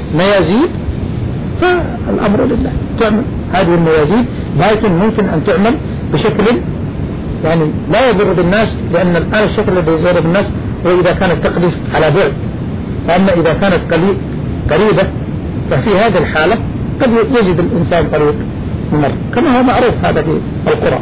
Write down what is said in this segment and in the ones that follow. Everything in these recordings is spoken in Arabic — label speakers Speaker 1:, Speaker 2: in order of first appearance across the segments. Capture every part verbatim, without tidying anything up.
Speaker 1: ميازيد فالأمر لله تعمل هذه الميازيد، لكن ممكن أن تعمل بشكل يعني لا يضر بالناس، لأن الآن الشكل الذي يضر بالناس هو إذا كانت تقذف على بعد، فأما إذا كانت قريبة ففي هذه الحالة قد يجد الإنسان طريق ممر، كما هو معروف هذا في القرى.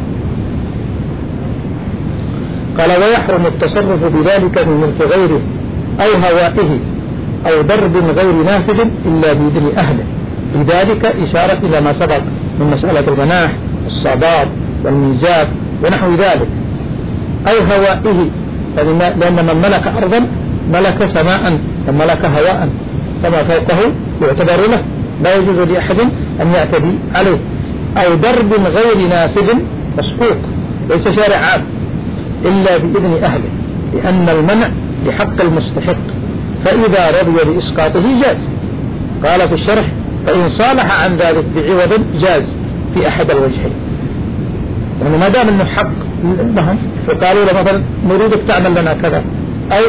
Speaker 1: قال ويحرم التصرف بذلك من ملك غيره أو هوائه أو درب غير نافذ إلا بإذن أهله، بذلك إشارة إلى ما سبق من مسألة الجناح والصعبات والميزاب ونحو ذلك. أو هوائه، لأن من ملك أرضا ملك سماء وملك هواء، فما فوقه يعتبر له، لا يجوز لأحد أن يعتدي عليه. أو درب غير نافذ مسقوق ليس شارع عام إلا بإذن أهله، لأن المنع لحق المستحق، فإذا رضي بإسقاطه جاز. قال في الشرح فإن صالح عن ذلك بعوض جاز في أحد الوجهين، يعني ما دام أنه حق لهم فقالوا له مثلا نريدك تعمل لنا كذا أو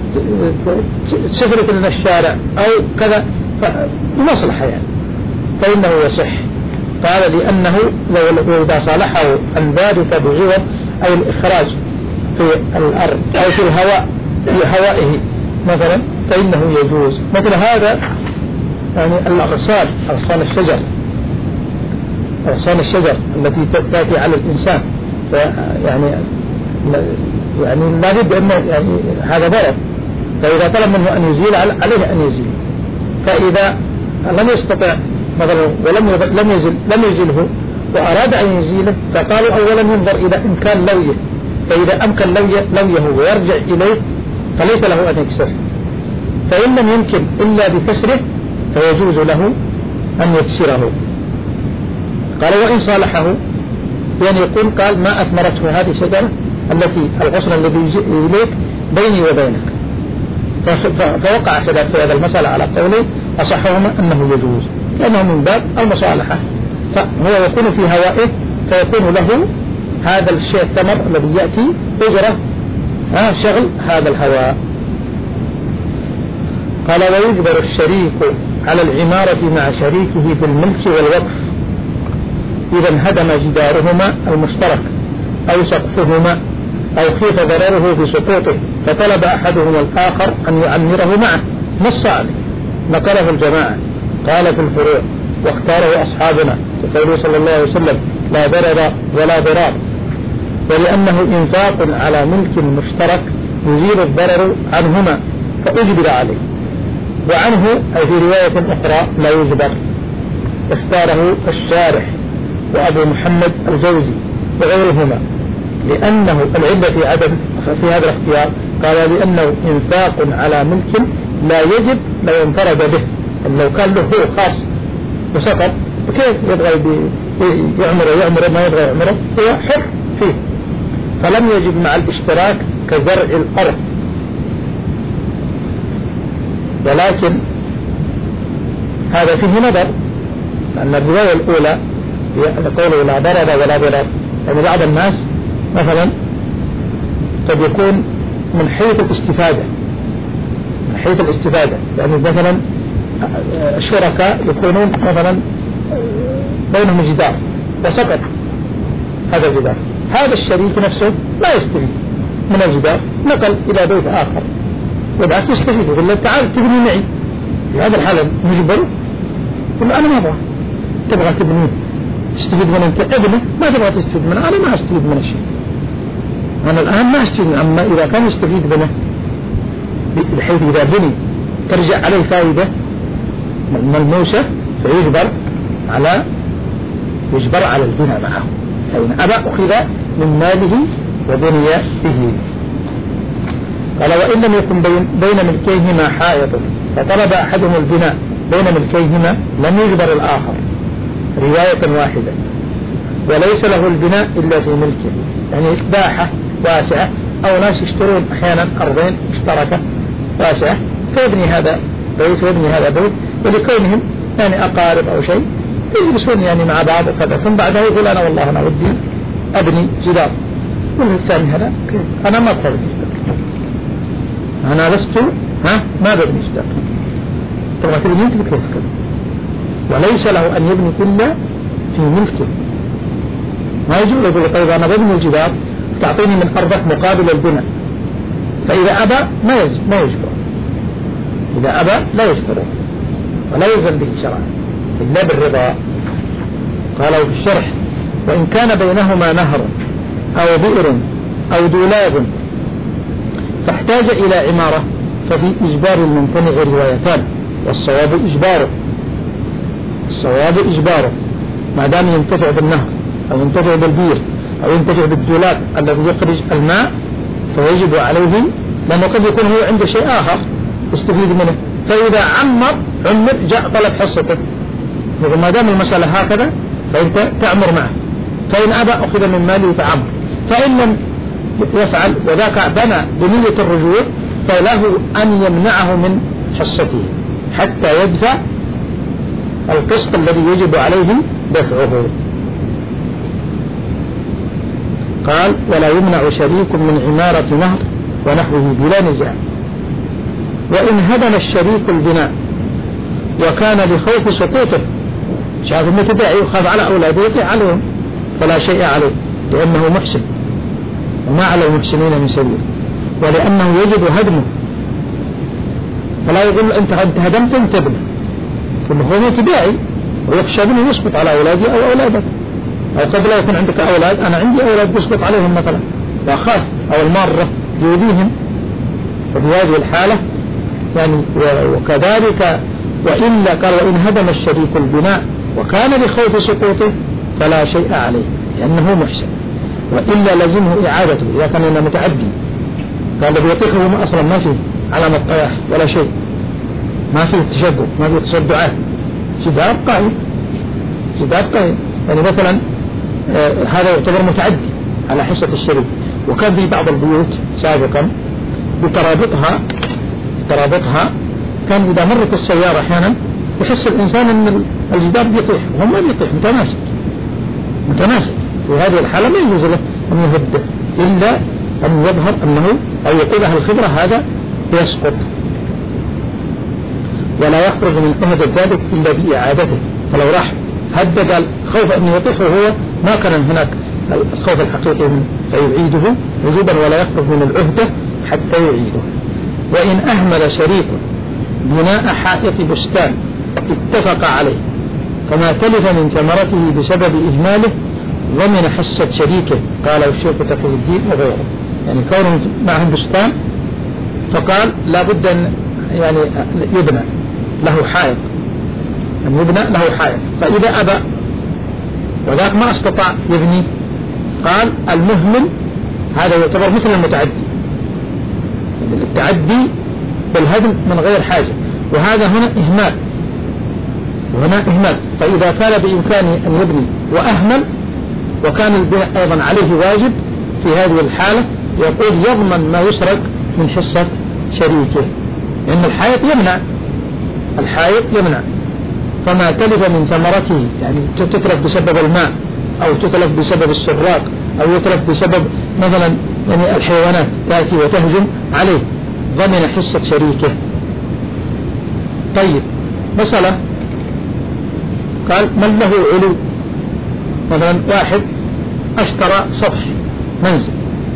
Speaker 1: تسفرك لنا الشارع أو كذا بمصلحة يعني فإنه يصح. قال لأنه لو إذا صالحه عن ذلك بعوض أو الإخراج في الأرض أو في الهواء في هوائه مثلا فإنه يجوز. مثل هذا يعني الأغصان، أغصان الشجر، أغصان الشجر التي تأتي على الإنسان، يعني يعني لا بد أن يعني هذا ضرر، فإذا طلب منه أن يزيل عليه أن يزيل، فإذا لم يستطع مثلا ولم لم يزل لم يزله وأراد أن يزيله فقالوا أولا ينظر إلى إمكان لويه، فإذا أمكن لويه, لويه ويرجع إليه فليس له أن يكسره، فإن لم يمكن إلا بكسره فيجوز له أن يكسره. قال وإن صالحه يعني يقول قال ما أثمرته هذه الشجرة التي الغصن الذي يجي إليك بيني وبينك، فوقع خلاف في هذا المسألة على قوله أصحهما أنه يجوز لأنه من باب المصالحة، فهو يكون في هوائه فيكون له هذا الشيء الثمر الذي يأتي أجرة شغل هذا الهواء. قال ويجبر الشريك على العمارة مع شريكه بالملك والوقف إذا انهدم جدارهما المشترك أو سقفهما أو خيف ضرره بسقوطه فطلب أحدهما الآخر أن يعمره معه، نص عليه نقله الجماعة. قال في الفروع واختاره أصحابنا وقوله صلى الله عليه وسلم لا ضرر ولا ضرار، ولأنه إنفاق على ملك مشترك يزيل الضرر عنهما فأجبر عليه، وعنه أي في رواية أخرى لا يجبر. اختاره الشارح وأبو محمد الجوزي وغيرهما لأنه العلة في عدم في هذا الاختيار قال لأنه إنفاق على ملك لا يجب لو انفرد به، لو كان له هو خاص وسقط كيف يبغى يعمره يعمره ما يبغى يعمره هو حر فيه، فلم يجب مع الاشتراك كزرع الأرض. ولكن هذا فيه نظر، لأن الرواية الأولى قوله لا ضرر ولا ضرر، يعني بعض الناس مثلا قد يكون من حيث الاستفادة من حيث الاستفادة يعني مثلا الشركاء يكونون مثلا بينهم جدار وسقط هذا الجدار، هذا الشريك نفسه لا يستفيد من الجدار، نقل إلى بيت آخر وبعد يستفيد يقول له تعال تبني معي، في هذا الحالة نجبره يقول له أنا ما أبغى، تبغى تبني تستفيد من أنت ابنه ما تبغى تستفيد منه، أنا ما أستفيد من الشيء، أنا الآن ما أستفيد، أما إذا كان يستفيد منه بحيث إذا بني ترجع عليه فائدة ملموسة فيجبر على يجبر على البناء معه، فإن أبى أخذ من ماله وبني به. قال وإن لم يكن بين, بين ملكيهما حائط فطلب أحدهم البناء بين ملكيهما لم يجبر الآخر رواية واحدة، وليس له البناء إلا في ملكه، يعني باحة واسعة أو ناس يشترون أحيانا أرضين مشتركة واسعة فيبني هذا بيت ويبني هذا بيت، ولكونهم يعني أقارب أو شيء يجلسون يعني مع بعض وكذا، ثم بعدها يقول أنا والله أنا ودي أبني جدار، والثاني هذا أنا ما أقول أنا لست ها ما ببني جدار، تبغى تبني أنت بكيفك، وليس له أن يبني إلا في ملكه. ما يجوز يقول له طيب أنا ببني الجدار تعطيني من أرضك مقابل البناء، فإذا أبى ما ما يجبر، إذا أبى لا يجبره ولا يلزم به شرعا إلا بالرضا. قالوا في الشرح: وإن كان بينهما نهر أو بئر أو دولاب فاحتاج إلى عمارة ففي إجبار الممتنع روايتان، والصواب إجباره، الصواب إجباره ما دام ينتفع بالنهر أو ينتفع بالبير أو ينتفع بالدولاب الذي يخرج الماء فيجب عليه، لأنه قد يكون هو عنده شيء آخر يستفيد منه، فإذا عمر عمر جاء طلب حصته، ما دام المسألة هكذا فأنت تعمر معه، فإن أبى أخذ من ماله فعمر، فإن لم يفعل وذاك بنى بنية الرجوع فله أن يمنعه من حصته حتى يدفع القسط الذي يجب عليه دفعه. قال: ولا يمنع شريك من عمارة نهر ونحوه بلا نزاع. وإن هدم الشريك البناء وكان لخوف سقوطه، شاف انه تدعي يخاف على أولاده يطيع عليهم فلا شيء عليه لأنه محسن وما على المحسنين من سبيل، ولأنه يجب هدمه فلا يقول أنت هدمت أنت ابنه، ثم هو تدعي ويخشى أنه يسقط على أولادي أو أولادك، أو قد لا يكون عندك أولاد، أنا عندي أولاد يسقط عليهم مثلا وأخاف أو المارة يؤذيهم، وفي هذه الحالة يعني وكذلك. وإلا قال: وإن هدم الشريك البناء وكان لخوف سقوطه فلا شيء عليه لأنه محسن، وإلا لزمه إعادته إذا كان إنه متعدي. قال: الذي يطيقه ما أصلا ما فيه علامة طياح ولا شيء، ما فيه تشبه، ما فيه تصدعات، جدار قائم، جدار قائم. يعني مثلا آه هذا يعتبر متعدي على حصة الشريك. وكان في بعض البيوت سابقا بترابطها ترابطها كان إذا مرت السيارة أحيانا يحس الإنسان أن الجدار بيطيح وهم ما بيطيح، متناسق متناسق في هذه الحالة ما يجوز له أن يهده إلا أن يظهر أنه أو يقول أهل الخبرة هذا يسقط، ولا يخرج من أهد ذلك إلا بإعادته. فلو راح هد قال خوف أن يطيح وهو ما كان هناك الخوف الحقيقي منه فيعيده وجوبا ولا يخرج من العهدة حتى يعيده. وإن أهمل شريك بناء حائط بستان اتفق عليه فما تلف من ثمرته بسبب إهماله ضمن حصة شريكه، قال الشيخ تقي الدين وغيره. يعني كونه معهم بستان فقال لا بد أن يعني يبنى له حائط، أن يبنى له حائط، فإذا أبى وذاك ما استطاع يبني قال المهمل هذا يعتبر مثل المتعدي، التعدي بالهدم من غير حاجة، وهذا هنا إهمال وهنا إهمال. فإذا كان بإمكانه أن يبني وأهمل وكان البناء أيضا عليه واجب في هذه الحالة يقول يضمن ما يسرق من حصة شريكه، لأن الحائط يمنع الحائط يمنع فما تلف من ثمرته يعني تتلف بسبب الماء أو تتلف بسبب السراق أو يتلف بسبب مثلا يعني الحيوانات تأتي وتهجم عليه ضمن حصة شريكه. طيب مسألة قال من له علو، مثلا واحد اشترى سطح منزل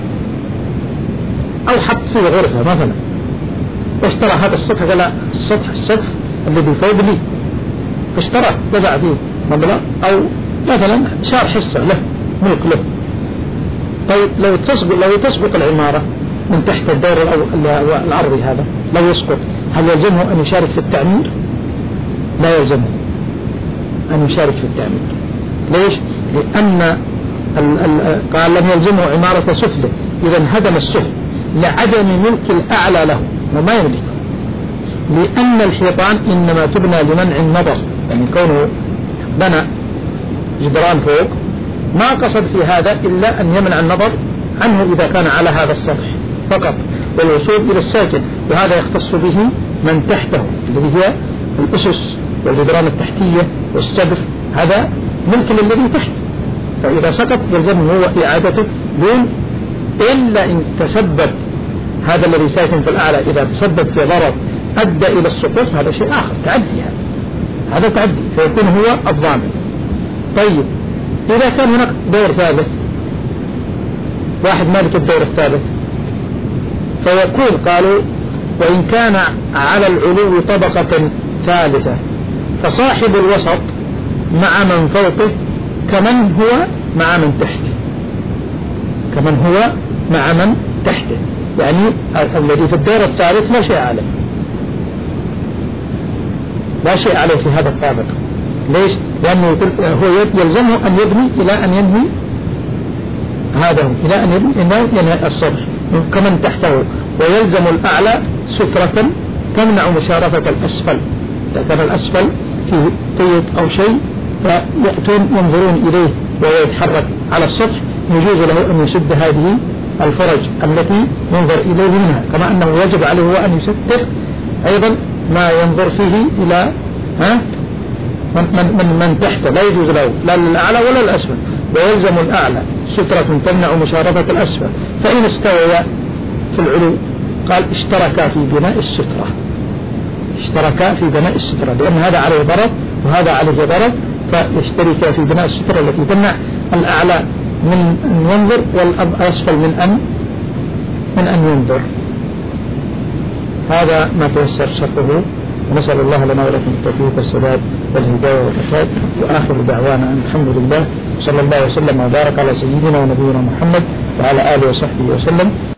Speaker 1: أو حط فيه غرفة مثلا واشترى هذا السطح، قال السطح السطح الذي فوق لي فاشترى دفع فيه مبلغ أو مثلا شار حصة له ملك له. طيب لو تسبق لو تسبق العمارة من تحت الدور الأرضي هذا لو يسقط هل يلزمه أن يشارك في التعمير؟ لا يلزمه أن يشارك في التعمير. ليش؟ لأن ال ال قال لم يلزمه عمارة سفله إذا هدم السفل لعدم ملك الأعلى له وما يملك، لأن الحيطان إنما تبنى لمنع النظر، يعني كونه بنى جدران فوق ما قصد في هذا إلا أن يمنع النظر عنه إذا كان على هذا السطح فقط والوصول إلى الساكن، وهذا يختص به من تحته الذي هي الأسس والجدران التحتية والسقف، هذا ملك للذي تحت، فإذا سقط يلزمه هو إعادته دون إلا إن تسبب هذا الذي ساكن في الأعلى إذا تسبب في ضرر أدى إلى السقوط هذا شيء آخر، تعدي هذا هذا تعدي، فيكون هو الضامن. طيب إذا كان هناك دور ثالث، واحد مالك الدور الثالث، فيكون قالوا وإن كان على العلو طبقة ثالثة فصاحب الوسط مع من فوقه كمن هو مع من تحته، كمن هو مع من تحته، يعني الذي في الدور الثالث لا شيء عليه، لا شيء عليه في هذا الطابق. ليش؟ لأنه هو يلزمه أن يبني إلى أن ينهي هذا، إلى أن يبني إلى ينهي السطح كمن تحته، ويلزم الأعلى سترة تمنع مشارفة الأسفل. إذا كان الأسفل فيه قيد أو شيء فيأتون ينظرون إليه وهو يتحرك على السطح، يجوز له أن يسد هذه الفرج التي ينظر إليه منها، كما أنه يجب عليه هو أن يستر أيضا ما ينظر فيه إلى ها من, من, من, من تحته، لا يجوز له لا للأعلى ولا الأسفل، ويلزم الأعلى سترة تمنع مشارفة الأسفل. فإن استوى في العلو قال اشتركا في بناء السترة، اشتركا في بناء السترة، لأن هذا عليه ضرر وهذا عليه ضرر، فيشتركا في بناء السترة التي تمنع الأعلى من أن ينظر والأسفل من أن من أن ينظر. هذا ما تيسر شرطه، ونسأل الله لنا ولكم التوفيق والسداد والهداية والرشاد، وآخر دعوانا الحمد لله، صلى الله وسلم وبارك على سيدنا ونبينا محمد وعلى آله وصحبه وسلم.